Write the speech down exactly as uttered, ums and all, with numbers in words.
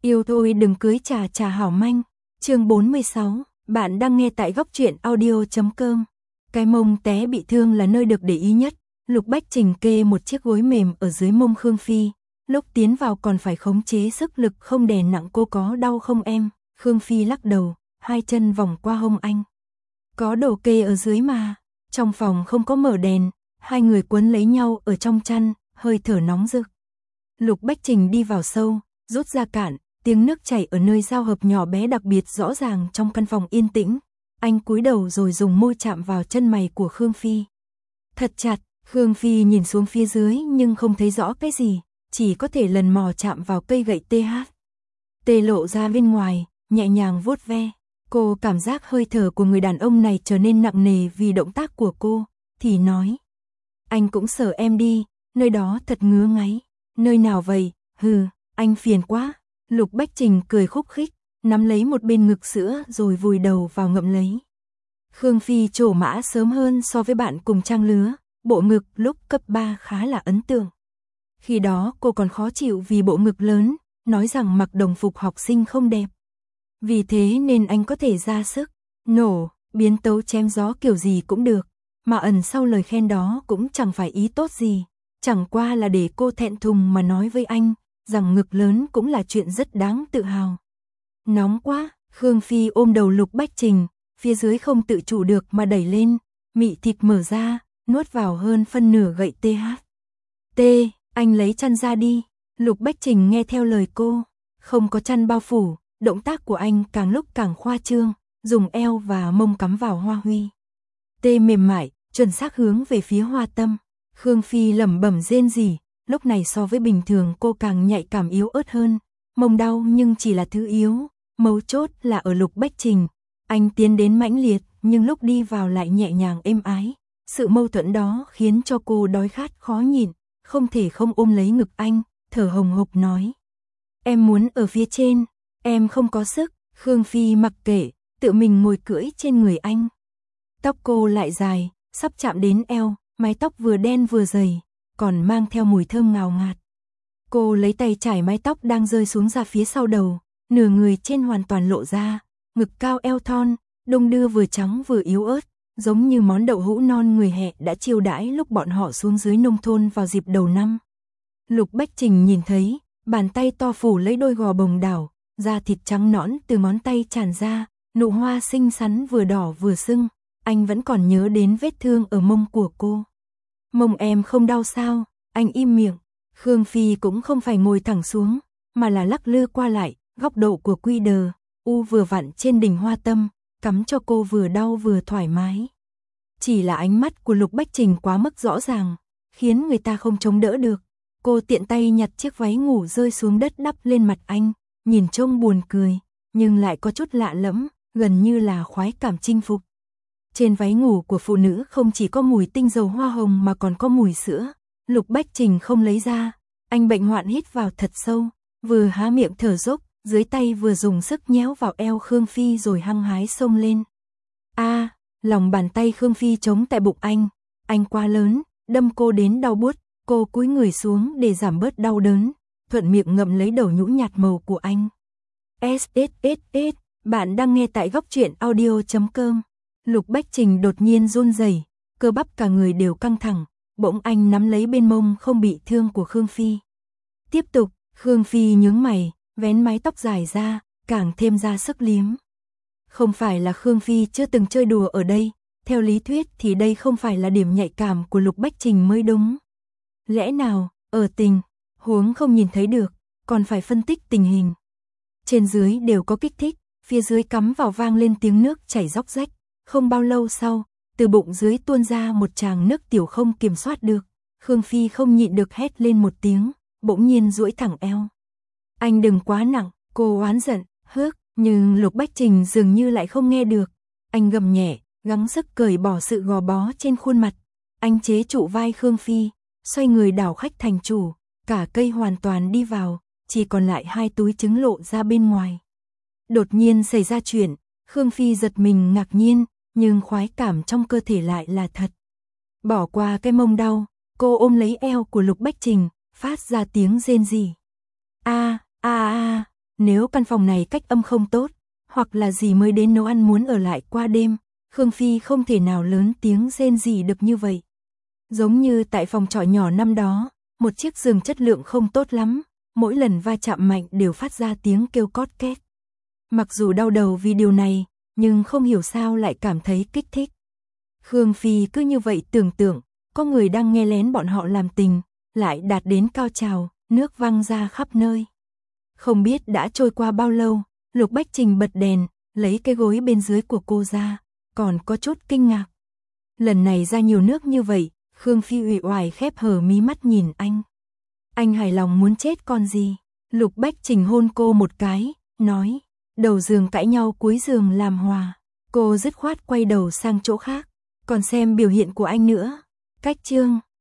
Yêu thôi đừng cưới trà trà hảo manh. Chương bốn mươi sáu, bạn đang nghe tại góc truyện audio chấm com. Cái mông té bị thương là nơi được để ý nhất. Lục Bách Trình kê một chiếc gối mềm ở dưới mông Khương Phi, lúc tiến vào còn phải khống chế sức lực không đè nặng. Cô có đau không em? Khương Phi lắc đầu, hai chân vòng qua hông anh. Có đồ kê ở dưới mà. Trong phòng không có mở đèn, hai người quấn lấy nhau ở trong chăn, hơi thở nóng rực. Lục Bách Trình đi vào sâu, rút ra cạn, tiếng nước chảy ở nơi giao hợp nhỏ bé đặc biệt rõ ràng trong căn phòng yên tĩnh. Anh cúi đầu rồi dùng môi chạm vào chân mày của Khương Phi. Thật chặt, Khương Phi nhìn xuống phía dưới nhưng không thấy rõ cái gì, chỉ có thể lần mò chạm vào cây gậy tê hát. Tê lộ ra bên ngoài, nhẹ nhàng vuốt ve. Cô cảm giác hơi thở của người đàn ông này trở nên nặng nề vì động tác của cô, thì nói. Anh cũng sờ em đi, nơi đó thật ngứa ngáy. Nơi nào vậy? Hừ, anh phiền quá. Lục Bách Trình cười khúc khích, nắm lấy một bên ngực sữa rồi vùi đầu vào ngậm lấy. Khương Phi trổ mã sớm hơn so với bạn cùng trang lứa, bộ ngực lúc cấp ba khá là ấn tượng. Khi đó cô còn khó chịu vì bộ ngực lớn, nói rằng mặc đồng phục học sinh không đẹp. Vì thế nên anh có thể ra sức, nổ, biến tấu chém gió kiểu gì cũng được, mà ẩn sau lời khen đó cũng chẳng phải ý tốt gì, chẳng qua là để cô thẹn thùng mà nói với anh, rằng ngực lớn cũng là chuyện rất đáng tự hào. Nóng quá, Khương Phi ôm đầu Lục Bách Trình, phía dưới không tự chủ được mà đẩy lên, mị thịt mở ra, nuốt vào hơn phân nửa gậy tê hát. Tê, anh lấy chăn ra đi. Lục Bách Trình nghe theo lời cô, không có chăn bao phủ, động tác của anh càng lúc càng khoa trương, dùng eo và mông cắm vào hoa huy. Tê mềm mại, chuẩn xác hướng về phía hoa tâm. Khương Phi lẩm bẩm rên rỉ, lúc này so với bình thường cô càng nhạy cảm yếu ớt hơn. Mông đau nhưng chỉ là thứ yếu, mấu chốt là ở Lục Bách Trình. Anh tiến đến mãnh liệt, nhưng lúc đi vào lại nhẹ nhàng êm ái. Sự mâu thuẫn đó khiến cho cô đói khát khó nhịn, không thể không ôm lấy ngực anh, thở hồng hộc nói. Em muốn ở phía trên, em không có sức. Khương Phi mặc kệ, tự mình ngồi cưỡi trên người anh. Tóc cô lại dài, sắp chạm đến eo, mái tóc vừa đen vừa dày, còn mang theo mùi thơm ngào ngạt. Cô lấy tay chải mái tóc đang rơi xuống ra phía sau đầu, nửa người trên hoàn toàn lộ ra, ngực cao eo thon, đung đưa vừa trắng vừa yếu ớt, giống như món đậu hũ non người Hẹ đã chiêu đãi lúc bọn họ xuống dưới nông thôn vào dịp đầu năm. Lục Bách Trình nhìn thấy, bàn tay to phủ lấy đôi gò bồng đảo, da thịt trắng nõn từ ngón tay tràn ra, nụ hoa xinh xắn vừa đỏ vừa sưng, anh vẫn còn nhớ đến vết thương ở mông của cô. Mông em không đau sao? Anh im miệng. Khương Phi cũng không phải ngồi thẳng xuống, mà là lắc lư qua lại, góc độ của quy đờ, u vừa vặn trên đỉnh hoa tâm, cắm cho cô vừa đau vừa thoải mái. Chỉ là ánh mắt của Lục Bách Trình quá mức rõ ràng, khiến người ta không chống đỡ được. Cô tiện tay nhặt chiếc váy ngủ rơi xuống đất đắp lên mặt anh, nhìn trông buồn cười, nhưng lại có chút lạ lẫm, gần như là khoái cảm chinh phục. Trên váy ngủ của phụ nữ không chỉ có mùi tinh dầu hoa hồng mà còn có mùi sữa. Lục Bách Trình không lấy ra, anh bệnh hoạn hít vào thật sâu, vừa há miệng thở dốc, dưới tay vừa dùng sức nhéo vào eo Khương Phi rồi hăng hái xông lên. A, à, lòng bàn tay Khương Phi chống tại bụng anh, anh quá lớn, đâm cô đến đau buốt, cô cúi người xuống để giảm bớt đau đớn, thuận miệng ngậm lấy đầu nhũ nhạt màu của anh. ét ét ét ét, bạn đang nghe tại góc truyện audio chấm com. Lục Bách Trình đột nhiên run rẩy, cơ bắp cả người đều căng thẳng, bỗng anh nắm lấy bên mông không bị thương của Khương Phi. Tiếp tục, Khương Phi nhướng mày, vén mái tóc dài ra, càng thêm ra sức liếm. Không phải là Khương Phi chưa từng chơi đùa ở đây, theo lý thuyết thì đây không phải là điểm nhạy cảm của Lục Bách Trình mới đúng. Lẽ nào, ở tình huống không nhìn thấy được, còn phải phân tích tình hình. Trên dưới đều có kích thích, phía dưới cắm vào vang lên tiếng nước chảy róc rách. Không bao lâu sau, từ bụng dưới tuôn ra một tràng nước tiểu không kiểm soát được. Khương Phi không nhịn được hét lên một tiếng, bỗng nhiên duỗi thẳng eo. Anh đừng quá nặng, cô oán giận, hước, nhưng Lục Bách Trình dường như lại không nghe được. Anh gầm nhẹ, gắng sức cởi bỏ sự gò bó trên khuôn mặt. Anh chế trụ vai Khương Phi, xoay người đảo khách thành chủ, cả cây hoàn toàn đi vào, chỉ còn lại hai túi trứng lộ ra bên ngoài. Đột nhiên xảy ra chuyện, Khương Phi giật mình ngạc nhiên, nhưng khoái cảm trong cơ thể lại là thật. Bỏ qua cái mông đau, cô ôm lấy eo của Lục Bách Trình, phát ra tiếng rên rỉ. A, a a, nếu căn phòng này cách âm không tốt, hoặc là gì mới đến nấu ăn muốn ở lại qua đêm, Khương Phi không thể nào lớn tiếng rên rỉ được như vậy. Giống như tại phòng trọ nhỏ năm đó, một chiếc giường chất lượng không tốt lắm, mỗi lần va chạm mạnh đều phát ra tiếng kêu cót két. Mặc dù đau đầu vì điều này, nhưng không hiểu sao lại cảm thấy kích thích. Khương Phi cứ như vậy tưởng tượng, có người đang nghe lén bọn họ làm tình, lại đạt đến cao trào, nước văng ra khắp nơi. Không biết đã trôi qua bao lâu, Lục Bách Trình bật đèn, lấy cái gối bên dưới của cô ra, còn có chút kinh ngạc. Lần này ra nhiều nước như vậy, Khương Phi uể oải khép hờ mí mắt nhìn anh. Anh hài lòng muốn chết con gì? Lục Bách Trình hôn cô một cái, nói, đầu giường cãi nhau cuối giường làm hòa. Cô dứt khoát quay đầu sang chỗ khác, còn xem biểu hiện của anh nữa. Cách chương